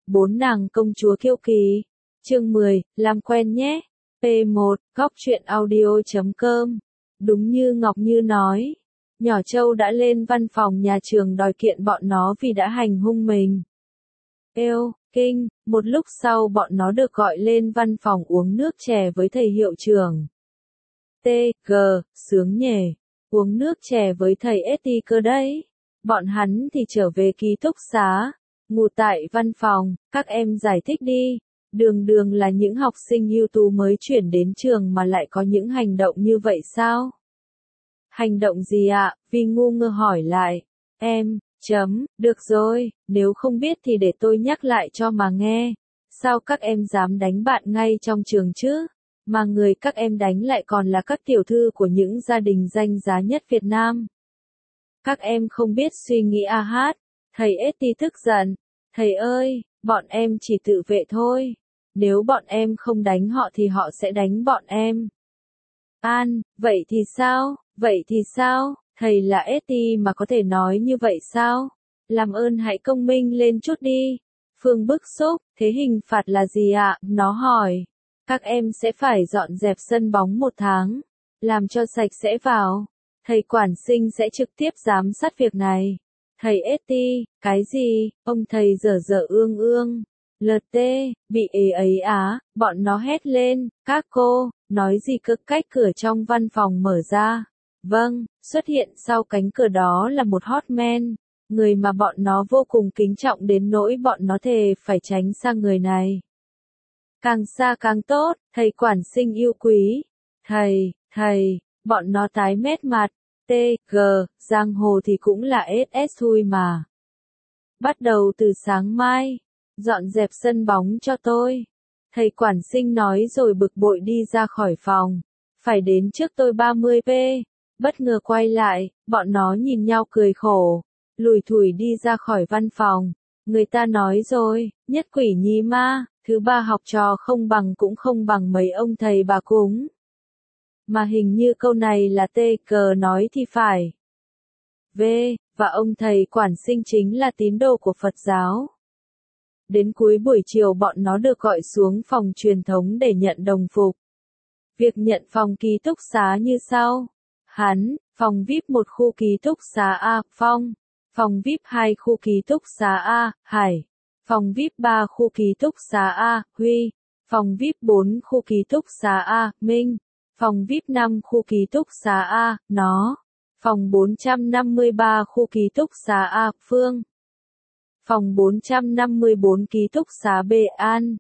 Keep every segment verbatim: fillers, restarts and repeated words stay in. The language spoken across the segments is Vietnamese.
Bốn nàng công chúa kiêu kỳ. Chương mười, làm quen nhé. P một, góc truyện audio chấm com. Đúng như Ngọc Như nói, nhỏ Châu đã lên văn phòng nhà trường đòi kiện bọn nó vì đã hành hung mình. Eo, kinh, một lúc sau bọn nó được gọi lên văn phòng uống nước chè với thầy hiệu trưởng. T, G, sướng nhề, uống nước chè với thầy ét tê cơ đấy. Bọn hắn thì trở về ký túc xá, ngủ tại văn phòng, các em giải thích đi. Đường đường là những học sinh ưu tú mới chuyển đến trường mà lại có những hành động như vậy sao? Hành động gì ạ? Vi ngu ngơ hỏi lại. Em, chấm, được rồi, nếu không biết thì để tôi nhắc lại cho mà nghe. Sao các em dám đánh bạn ngay trong trường chứ? Mà người các em đánh lại còn là các tiểu thư của những gia đình danh giá nhất Việt Nam. Các em không biết suy nghĩ à hát. Thầy ét tê tức giận. Thầy ơi, bọn em chỉ tự vệ thôi. Nếu bọn em không đánh họ thì họ sẽ đánh bọn em. An, vậy thì sao? Vậy thì sao? Thầy là ét tê mà có thể nói như vậy sao? Làm ơn hãy công minh lên chút đi. Phương bức xúc, thế hình phạt là gì ạ? Nó hỏi. Các em sẽ phải dọn dẹp sân bóng một tháng. Làm cho sạch sẽ vào. Thầy quản sinh sẽ trực tiếp giám sát việc này. Thầy ét tê, cái gì? Ông thầy dở dở ương ương. lờ tê, bị ế ấy á, bọn nó hét lên, các cô, nói gì cơ? Cách cửa trong văn phòng mở ra. Vâng, xuất hiện sau cánh cửa đó là một hot man, người mà bọn nó vô cùng kính trọng đến nỗi bọn nó thề phải tránh xa người này. Càng xa càng tốt, thầy quản sinh yêu quý. Thầy, thầy, bọn nó tái mét mặt. T, G, giang hồ thì cũng là ét ét thôi mà. Bắt đầu từ sáng mai, dọn dẹp sân bóng cho tôi. Thầy quản sinh nói rồi bực bội đi ra khỏi phòng. Phải đến trước tôi ba mươi p. Bất ngờ quay lại, bọn nó nhìn nhau cười khổ. Lủi thủi đi ra khỏi văn phòng. Người ta nói rồi, nhất quỷ nhí ma, thứ ba học trò không bằng cũng không bằng mấy ông thầy bà cúng. Mà hình như câu này là T G nói thì phải. V, và ông thầy quản sinh chính là tín đồ của Phật giáo. Đến cuối buổi chiều bọn nó được gọi xuống phòng truyền thống để nhận đồng phục. Việc nhận phòng ký túc xá như sau. Hắn, phòng vi ai pi một khu ký túc xá A, Phong. Phòng vi ai pi hai khu ký túc xá A, Hải. Phòng vi ai pi ba khu ký túc xá A, Huy. Phòng vi ai pi bốn khu ký túc xá A, Minh. Phòng vi ai pi năm khu ký túc xá A, Nó. Phòng bốn trăm năm mươi ba khu ký túc xá A, Phương. Phòng bốn trăm năm mươi bốn ký túc xá B, An.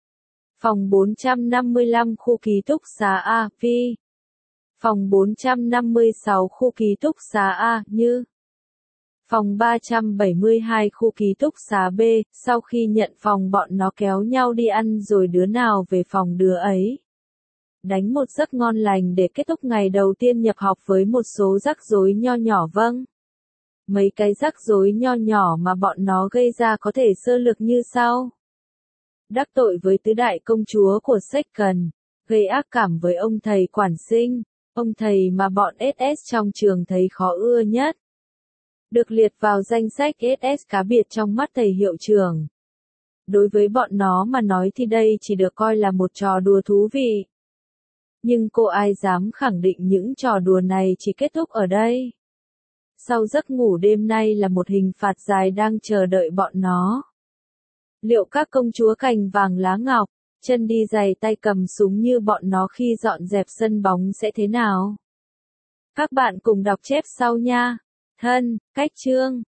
Phòng bốn trăm năm mươi lăm khu ký túc xá A, Vi. Phòng bốn trăm năm mươi sáu khu ký túc xá A, Như. Phòng ba trăm bảy mươi hai khu ký túc xá B, sau khi nhận phòng bọn nó kéo nhau đi ăn rồi đứa nào về phòng đứa ấy. Đánh một giấc ngon lành để kết thúc ngày đầu tiên nhập học với một số rắc rối nho nhỏ vâng. Mấy cái rắc rối nho nhỏ mà bọn nó gây ra có thể sơ lược như sau. Đắc tội với tứ đại công chúa của sách cần, gây ác cảm với ông thầy quản sinh, ông thầy mà bọn ét ét trong trường thấy khó ưa nhất. Được liệt vào danh sách ét ét cá biệt trong mắt thầy hiệu trưởng. Đối với bọn nó mà nói thì đây chỉ được coi là một trò đùa thú vị. Nhưng cô ai dám khẳng định những trò đùa này chỉ kết thúc ở đây. Sau giấc ngủ đêm nay là một hình phạt dài đang chờ đợi bọn nó. Liệu các công chúa cành vàng lá ngọc, chân đi giày tay cầm súng như bọn nó khi dọn dẹp sân bóng sẽ thế nào? Các bạn cùng đọc chép sau nha. Thân, cách chương.